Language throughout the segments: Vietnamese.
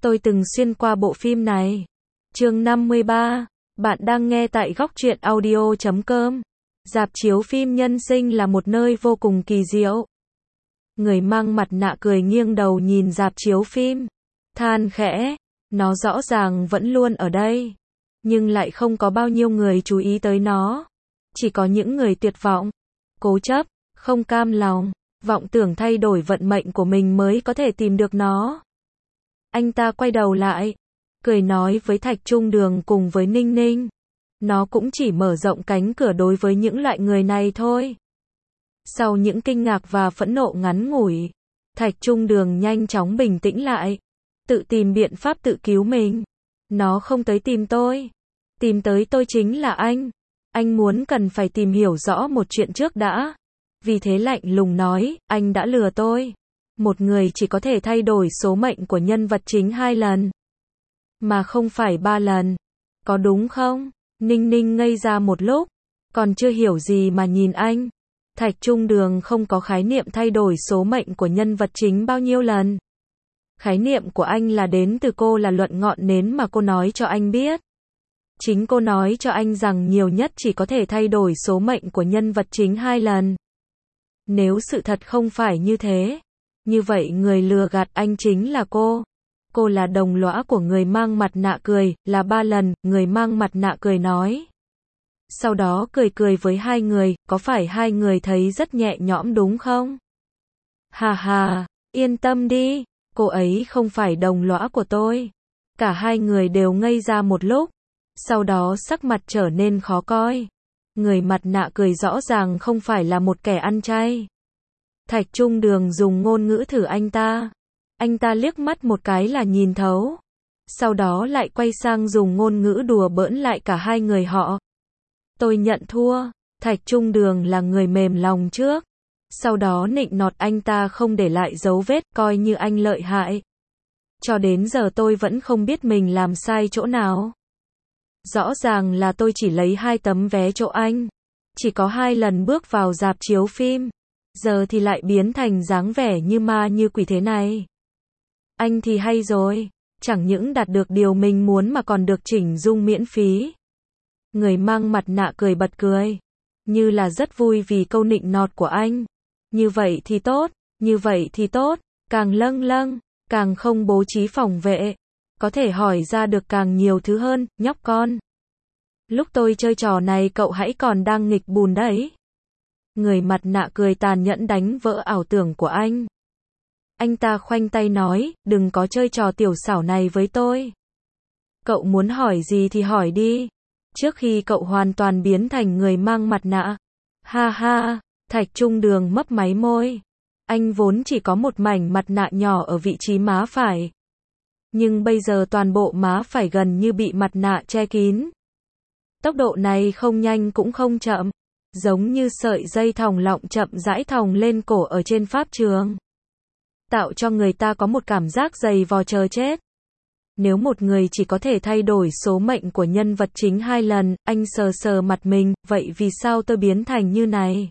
Tôi từng xuyên qua bộ phim này. Chương 53. Bạn đang nghe tại góc truyện audio.com. Rạp chiếu phim Nhân Sinh là một nơi vô cùng kỳ diệu. Người mang mặt nạ cười nghiêng đầu nhìn rạp chiếu phim, than khẽ, nó rõ ràng vẫn luôn ở đây, nhưng lại không có bao nhiêu người chú ý tới nó. Chỉ có những người tuyệt vọng, cố chấp, không cam lòng, vọng tưởng thay đổi vận mệnh của mình mới có thể tìm được nó. Anh ta quay đầu lại, cười nói với Thạch Trung Đường cùng với Ninh Ninh. Nó cũng chỉ mở rộng cánh cửa đối với những loại người này thôi. Sau những kinh ngạc và phẫn nộ ngắn ngủi, Thạch Trung Đường nhanh chóng bình tĩnh lại, tự tìm biện pháp tự cứu mình. Nó không tới tìm tôi. Tìm tới tôi chính là anh. Anh muốn cần phải tìm hiểu rõ một chuyện trước đã. Vì thế lạnh lùng nói, anh đã lừa tôi. Một người chỉ có thể thay đổi số mệnh của nhân vật chính 2 lần, mà không phải 3 lần. Có đúng không? Ninh Ninh ngây ra một lúc, còn chưa hiểu gì mà nhìn anh. Thạch Trung Đường không có khái niệm thay đổi số mệnh của nhân vật chính bao nhiêu lần. Khái niệm của anh là đến từ cô, là luận ngọn nến mà cô nói cho anh biết. Chính cô nói cho anh rằng nhiều nhất chỉ có thể thay đổi số mệnh của nhân vật chính 2 lần. Nếu sự thật không phải như thế, như vậy người lừa gạt anh chính là cô. Cô là đồng lõa của người mang mặt nạ cười, là 3 lần, người mang mặt nạ cười nói. Sau đó cười cười với hai người, có phải hai người thấy rất nhẹ nhõm đúng không? Hà hà, yên tâm đi, cô ấy không phải đồng lõa của tôi. Cả hai người đều ngây ra một lúc, sau đó sắc mặt trở nên khó coi. Người mặt nạ cười rõ ràng không phải là một kẻ ăn chay. Thạch Trung Đường dùng ngôn ngữ thử anh ta. Anh ta liếc mắt một cái là nhìn thấu. Sau đó lại quay sang dùng ngôn ngữ đùa bỡn lại cả hai người họ. Tôi nhận thua. Thạch Trung Đường là người mềm lòng trước. Sau đó nịnh nọt anh ta không để lại dấu vết, coi như anh lợi hại. Cho đến giờ tôi vẫn không biết mình làm sai chỗ nào. Rõ ràng là tôi chỉ lấy 2 tấm vé chỗ anh. Chỉ có 2 lần bước vào rạp chiếu phim. Giờ thì lại biến thành dáng vẻ như ma như quỷ thế này. Anh thì hay rồi. Chẳng những đạt được điều mình muốn mà còn được chỉnh dung miễn phí. Người mang mặt nạ cười bật cười. Như là rất vui vì câu nịnh nọt của anh. Như vậy thì tốt, như vậy thì tốt. Càng lâng lâng, càng không bố trí phòng vệ. Có thể hỏi ra được càng nhiều thứ hơn, nhóc con. Lúc tôi chơi trò này cậu hãy còn đang nghịch bùn đấy. Người mặt nạ cười tàn nhẫn đánh vỡ ảo tưởng của anh. Anh ta khoanh tay nói, đừng có chơi trò tiểu xảo này với tôi. Cậu muốn hỏi gì thì hỏi đi. Trước khi cậu hoàn toàn biến thành người mang mặt nạ. Ha ha, Thạch Trung Đường mấp máy môi. Anh vốn chỉ có một mảnh mặt nạ nhỏ ở vị trí má phải. Nhưng bây giờ toàn bộ má phải gần như bị mặt nạ che kín. Tốc độ này không nhanh cũng không chậm. Giống như sợi dây thòng lọng chậm rãi thòng lên cổ ở trên pháp trường. Tạo cho người ta có một cảm giác dày vò chờ chết. Nếu một người chỉ có thể thay đổi số mệnh của nhân vật chính 2 lần, anh sờ sờ mặt mình, vậy vì sao tôi biến thành như này?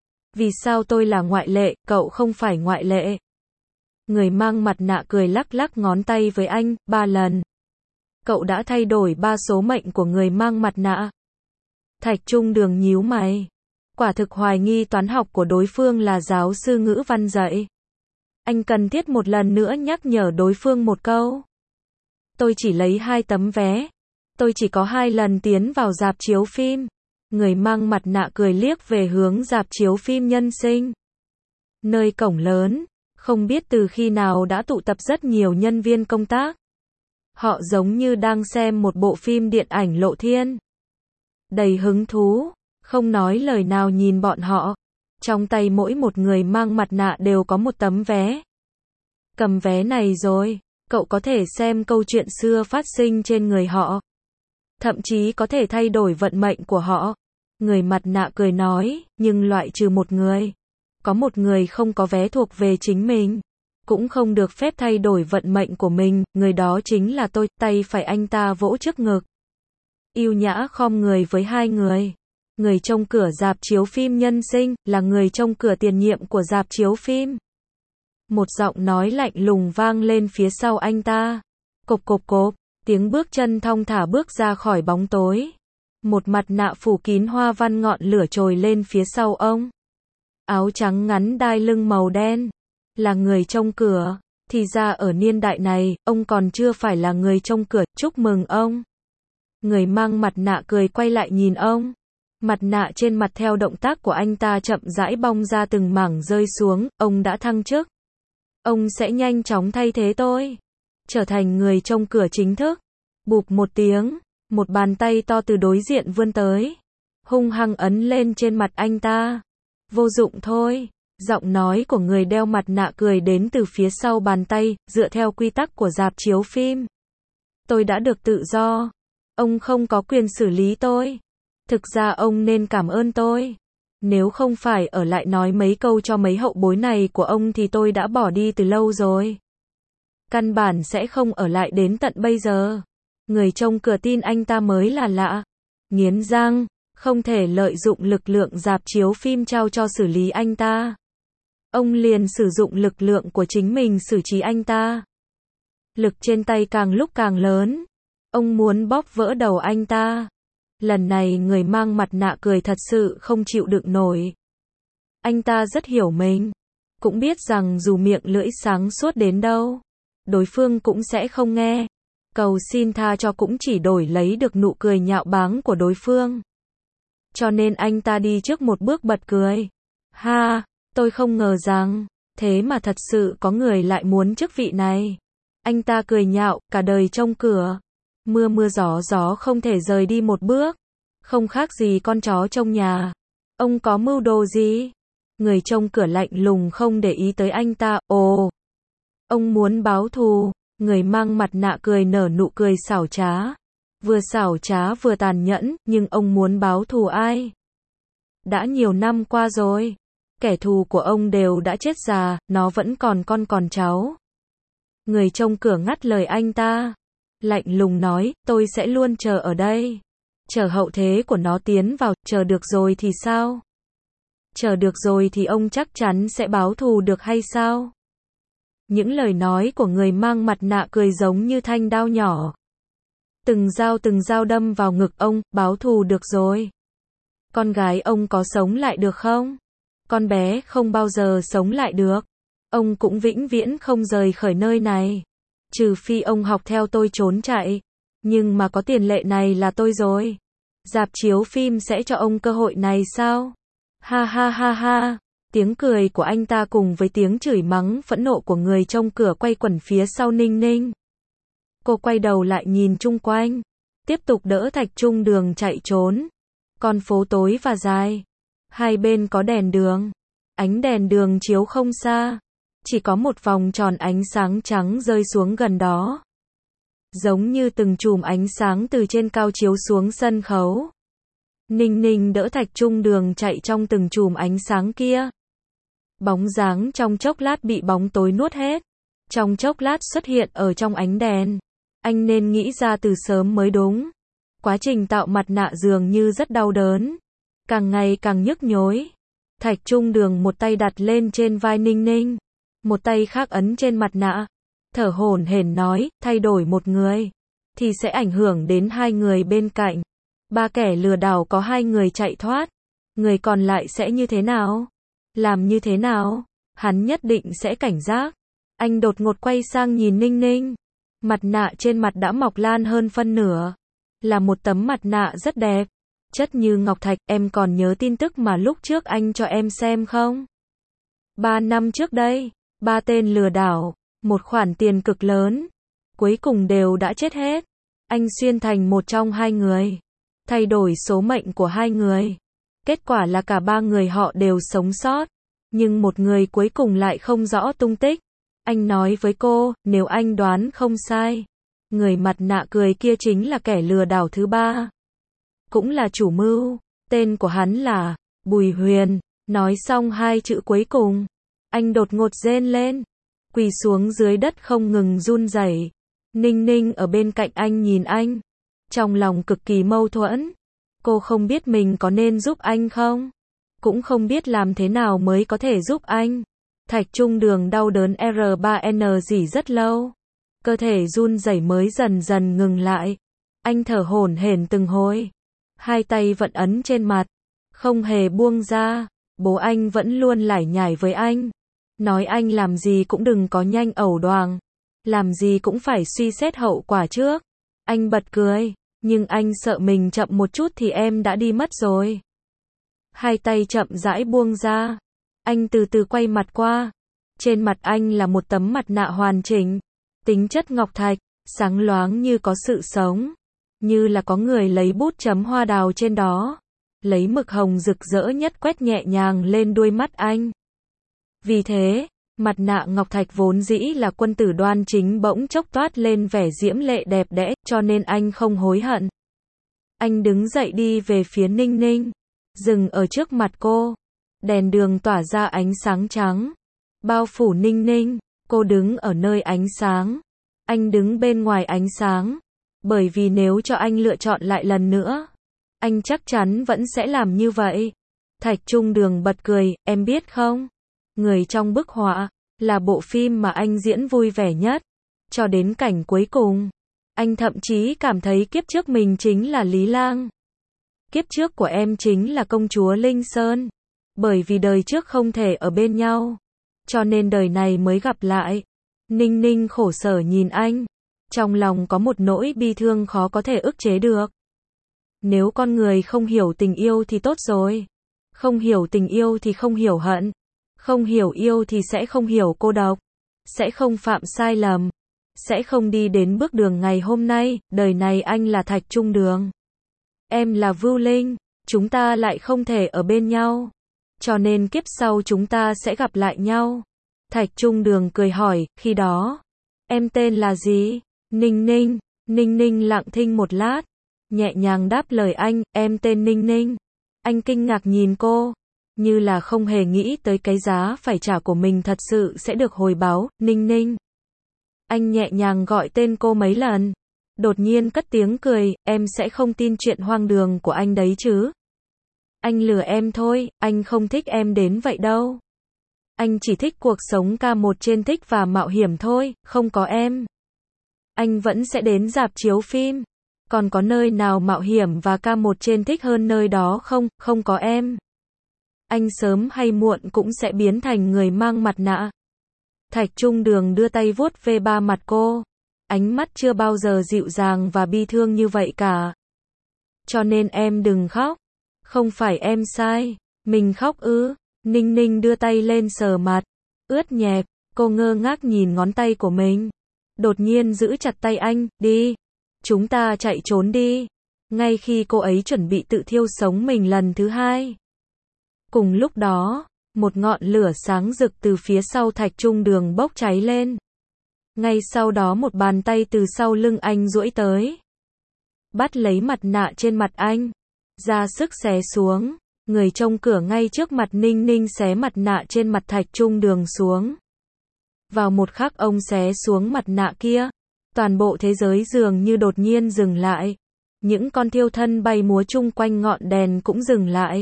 Vì sao tôi là ngoại lệ, cậu không phải ngoại lệ? Người mang mặt nạ cười lắc lắc ngón tay với anh, 3 lần. Cậu đã thay đổi 3 số mệnh của người mang mặt nạ. Thạch Trung Đường nhíu mày. Quả thực hoài nghi toán học của đối phương là giáo sư ngữ văn dạy. Anh cần thiết một lần nữa nhắc nhở đối phương một câu. Tôi chỉ lấy 2 tấm vé. Tôi chỉ có 2 lần tiến vào rạp chiếu phim. Người mang mặt nạ cười liếc về hướng rạp chiếu phim Nhân Sinh. Nơi cổng lớn, không biết từ khi nào đã tụ tập rất nhiều nhân viên công tác. Họ giống như đang xem một bộ phim điện ảnh lộ thiên. Đầy hứng thú, không nói lời nào nhìn bọn họ. Trong tay mỗi một người mang mặt nạ đều có một tấm vé. Cầm vé này rồi, cậu có thể xem câu chuyện xưa phát sinh trên người họ. Thậm chí có thể thay đổi vận mệnh của họ. Người mặt nạ cười nói, nhưng loại trừ một người. Có một người không có vé thuộc về chính mình. Cũng không được phép thay đổi vận mệnh của mình, người đó chính là tôi. Tay phải anh ta vỗ trước ngực. Yêu nhã khom người với 2 người. Người trông cửa rạp chiếu phim Nhân Sinh, là người trông cửa tiền nhiệm của rạp chiếu phim. Một giọng nói lạnh lùng vang lên phía sau anh ta. Cộp cộp cộp, tiếng bước chân thong thả bước ra khỏi bóng tối. Một mặt nạ phủ kín hoa văn ngọn lửa trồi lên phía sau ông. Áo trắng ngắn đai lưng màu đen. Là người trông cửa. Thì ra ở niên đại này, ông còn chưa phải là người trông cửa, chúc mừng ông. Người mang mặt nạ cười quay lại nhìn ông. Mặt nạ trên mặt theo động tác của anh ta chậm rãi bong ra từng mảng rơi xuống, ông đã thăng chức. Ông sẽ nhanh chóng thay thế tôi. Trở thành người trông cửa chính thức. Bụp một tiếng, một bàn tay to từ đối diện vươn tới. Hung hăng ấn lên trên mặt anh ta. Vô dụng thôi. Giọng nói của người đeo mặt nạ cười đến từ phía sau bàn tay, dựa theo quy tắc của rạp chiếu phim. Tôi đã được tự do. Ông không có quyền xử lý tôi. Thực ra ông nên cảm ơn tôi. Nếu không phải ở lại nói mấy câu cho mấy hậu bối này của ông thì tôi đã bỏ đi từ lâu rồi. Căn bản sẽ không ở lại đến tận bây giờ. Người trông cửa tin anh ta mới là lạ. Nghiến răng, không thể lợi dụng lực lượng rạp chiếu phim trao cho xử lý anh ta. Ông liền sử dụng lực lượng của chính mình xử trí anh ta. Lực trên tay càng lúc càng lớn. Ông muốn bóp vỡ đầu anh ta. Lần này người mang mặt nạ cười thật sự không chịu đựng nổi. Anh ta rất hiểu mình. Cũng biết rằng dù miệng lưỡi sáng suốt đến đâu, đối phương cũng sẽ không nghe. Cầu xin tha cho cũng chỉ đổi lấy được nụ cười nhạo báng của đối phương. Cho nên anh ta đi trước một bước bật cười. Ha, tôi không ngờ rằng, thế mà thật sự có người lại muốn chức vị này. Anh ta cười nhạo, cả đời trông cửa. Mưa mưa gió gió không thể rời đi một bước. Không khác gì con chó trong nhà. Ông có mưu đồ gì? Người trông cửa lạnh lùng không để ý tới anh ta. Ồ, ông muốn báo thù. Người mang mặt nạ cười nở nụ cười xảo trá. Vừa xảo trá vừa tàn nhẫn, nhưng ông muốn báo thù ai? Đã nhiều năm qua rồi. Kẻ thù của ông đều đã chết già, nó vẫn còn con còn cháu. Người trông cửa ngắt lời anh ta. Lạnh lùng nói, tôi sẽ luôn chờ ở đây. Chờ hậu thế của nó tiến vào, chờ được rồi thì sao? Chờ được rồi thì ông chắc chắn sẽ báo thù được hay sao? Những lời nói của người mang mặt nạ cười giống như thanh đao nhỏ. Từng dao đâm vào ngực ông, báo thù được rồi. Con gái ông có sống lại được không? Con bé không bao giờ sống lại được. Ông cũng vĩnh viễn không rời khỏi nơi này. Trừ phi ông học theo tôi trốn chạy. Nhưng mà có tiền lệ này là tôi rồi. Rạp chiếu phim sẽ cho ông cơ hội này sao? Ha ha ha ha. Tiếng cười của anh ta cùng với tiếng chửi mắng phẫn nộ của người trông cửa quay quẩn phía sau Ninh Ninh. Cô quay đầu lại nhìn chung quanh. Tiếp tục đỡ Thạch Trung Đường chạy trốn. Con phố tối và dài. Hai bên có đèn đường. Ánh đèn đường chiếu không xa. Chỉ có một vòng tròn ánh sáng trắng rơi xuống gần đó. Giống như từng chùm ánh sáng từ trên cao chiếu xuống sân khấu. Ninh Ninh đỡ Thạch Trung Đường chạy trong từng chùm ánh sáng kia. Bóng dáng trong chốc lát bị bóng tối nuốt hết. Trong chốc lát xuất hiện ở trong ánh đèn. Anh nên nghĩ ra từ sớm mới đúng. Quá trình tạo mặt nạ dường như rất đau đớn. Càng ngày càng nhức nhối. Thạch Trung Đường một tay đặt lên trên vai Ninh Ninh. Một tay khác ấn trên mặt nạ. Thở hổn hển nói, thay đổi một người. Thì sẽ ảnh hưởng đến hai người bên cạnh. Ba kẻ lừa đảo có hai người chạy thoát. Người còn lại sẽ như thế nào? Làm như thế nào? Hắn nhất định sẽ cảnh giác. Anh đột ngột quay sang nhìn Ninh Ninh. Mặt nạ trên mặt đã mọc lan hơn phân nửa. Là một tấm mặt nạ rất đẹp. Chất như ngọc thạch, em còn nhớ tin tức mà lúc trước anh cho em xem không? 3 năm trước đây, 3 tên lừa đảo, một khoản tiền cực lớn. Cuối cùng đều đã chết hết. Anh xuyên thành một trong hai người. Thay đổi số mệnh của hai người. Kết quả là cả 3 người họ đều sống sót. Nhưng một người cuối cùng lại không rõ tung tích. Anh nói với cô, nếu anh đoán không sai, người mặt nạ cười kia chính là kẻ lừa đảo thứ 3. Cũng là chủ mưu. Tên của hắn là Bùi Huyền. Nói xong hai chữ cuối cùng, anh đột ngột rên lên, quỳ xuống dưới đất không ngừng run rẩy. Ninh Ninh ở bên cạnh anh nhìn anh, trong lòng cực kỳ mâu thuẫn. Cô không biết mình có nên giúp anh không, cũng không biết làm thế nào mới có thể giúp anh. Thạch Trung Đường đau đớn R3N gì rất lâu. cơ thể run rẩy mới dần dần ngừng lại. Anh thở hổn hển từng hồi. Hai tay vẫn ấn trên mặt. Không hề buông ra. Bố anh vẫn luôn lải nhải với anh. Nói anh làm gì cũng đừng có nhanh ẩu đoàng. Làm gì cũng phải suy xét hậu quả trước. Anh bật cười. Nhưng anh sợ mình chậm một chút thì em đã đi mất rồi. Hai tay chậm rãi buông ra. Anh từ từ quay mặt qua. Trên mặt anh là một tấm mặt nạ hoàn chỉnh. Tính chất ngọc thạch, sáng loáng như có sự sống. Như là có người lấy bút chấm hoa đào trên đó. Lấy mực hồng rực rỡ nhất quét nhẹ nhàng lên đuôi mắt anh. Vì thế, mặt nạ ngọc thạch vốn dĩ là quân tử đoan chính bỗng chốc toát lên vẻ diễm lệ đẹp đẽ, cho nên anh không hối hận. Anh đứng dậy đi về phía Ninh Ninh, dừng ở trước mặt cô. Đèn đường tỏa ra ánh sáng trắng, bao phủ Ninh Ninh. Cô đứng ở nơi ánh sáng, anh đứng bên ngoài ánh sáng. Bởi vì nếu cho anh lựa chọn lại lần nữa, anh chắc chắn vẫn sẽ làm như vậy. Thạch Trung Đường bật cười, em biết không? Người trong bức họa là bộ phim mà anh diễn vui vẻ nhất. Cho đến cảnh cuối cùng, anh thậm chí cảm thấy kiếp trước mình chính là Lý Lang. Kiếp trước của em chính là công chúa Linh Sơn. Bởi vì đời trước không thể ở bên nhau, cho nên đời này mới gặp lại. Ninh Ninh khổ sở nhìn anh. Trong lòng có một nỗi bi thương khó có thể ức chế được. Nếu con người không hiểu tình yêu thì tốt rồi. Không hiểu tình yêu thì không hiểu hận. Không hiểu yêu thì sẽ không hiểu cô độc. Sẽ không phạm sai lầm. Sẽ không đi đến bước đường ngày hôm nay. Đời này anh là Thạch Trung Đường. Em là Vưu Linh. Chúng ta lại không thể ở bên nhau. Cho nên kiếp sau chúng ta sẽ gặp lại nhau. Thạch Trung Đường cười hỏi, khi đó, em tên là gì? Ninh Ninh. Ninh Ninh lặng thinh một lát, nhẹ nhàng đáp lời anh, em tên Ninh Ninh. Anh kinh ngạc nhìn cô, như là không hề nghĩ tới cái giá phải trả của mình thật sự sẽ được hồi báo. Ninh Ninh. Anh nhẹ nhàng gọi tên cô mấy lần, đột nhiên cất tiếng cười, em sẽ không tin chuyện hoang đường của anh đấy chứ? Anh lừa em thôi, anh không thích em đến vậy đâu. Anh chỉ thích cuộc sống K1 trên thích và mạo hiểm thôi, không có em. Anh vẫn sẽ đến rạp chiếu phim. Còn có nơi nào mạo hiểm và K1 trên thích hơn nơi đó không? Không có em. Anh sớm hay muộn cũng sẽ biến thành người mang mặt nạ. Thạch Trung Đường đưa tay vuốt ve ba mặt cô. Ánh mắt chưa bao giờ dịu dàng và bi thương như vậy cả. Cho nên em đừng khóc. Không phải em sai. Mình khóc ư? Ninh Ninh đưa tay lên sờ mặt. Ướt nhẹp. Cô ngơ ngác nhìn ngón tay của mình. Đột nhiên giữ chặt tay anh. Đi. Chúng ta chạy trốn đi. Ngay khi cô ấy chuẩn bị tự thiêu sống mình lần thứ hai. Cùng lúc đó, một ngọn lửa sáng rực từ phía sau Thạch Trung Đường bốc cháy lên. Ngay sau đó một bàn tay từ sau lưng anh duỗi tới. Bắt lấy mặt nạ trên mặt anh. Ra sức xé xuống. Người trông cửa ngay trước mặt Ninh Ninh xé mặt nạ trên mặt Thạch Trung Đường xuống. Vào một khắc ông xé xuống mặt nạ kia, toàn bộ thế giới dường như đột nhiên dừng lại. Những con thiêu thân bay múa chung quanh ngọn đèn cũng dừng lại.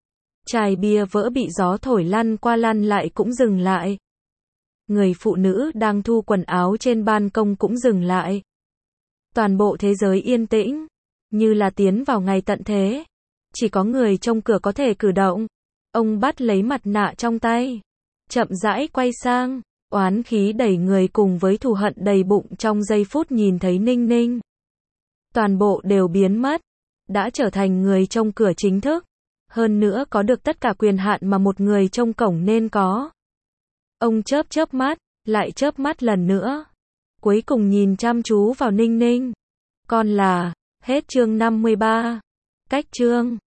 Chai bia vỡ bị gió thổi lăn qua lăn lại cũng dừng lại. Người phụ nữ đang thu quần áo trên ban công cũng dừng lại. Toàn bộ thế giới yên tĩnh, như là tiến vào ngày tận thế. Chỉ có người trong cửa có thể cử động. Ông bắt lấy mặt nạ trong tay, chậm rãi quay sang, oán khí đầy người cùng với thù hận đầy bụng trong giây phút nhìn thấy Ninh Ninh. Toàn bộ đều biến mất, đã trở thành người trong cửa chính thức. Hơn nữa có được tất cả quyền hạn mà một người trong cổng nên có. Ông chớp chớp mắt, lại chớp mắt lần nữa. Cuối cùng nhìn chăm chú vào Ninh Ninh. Con là, hết chương 53. Cách chương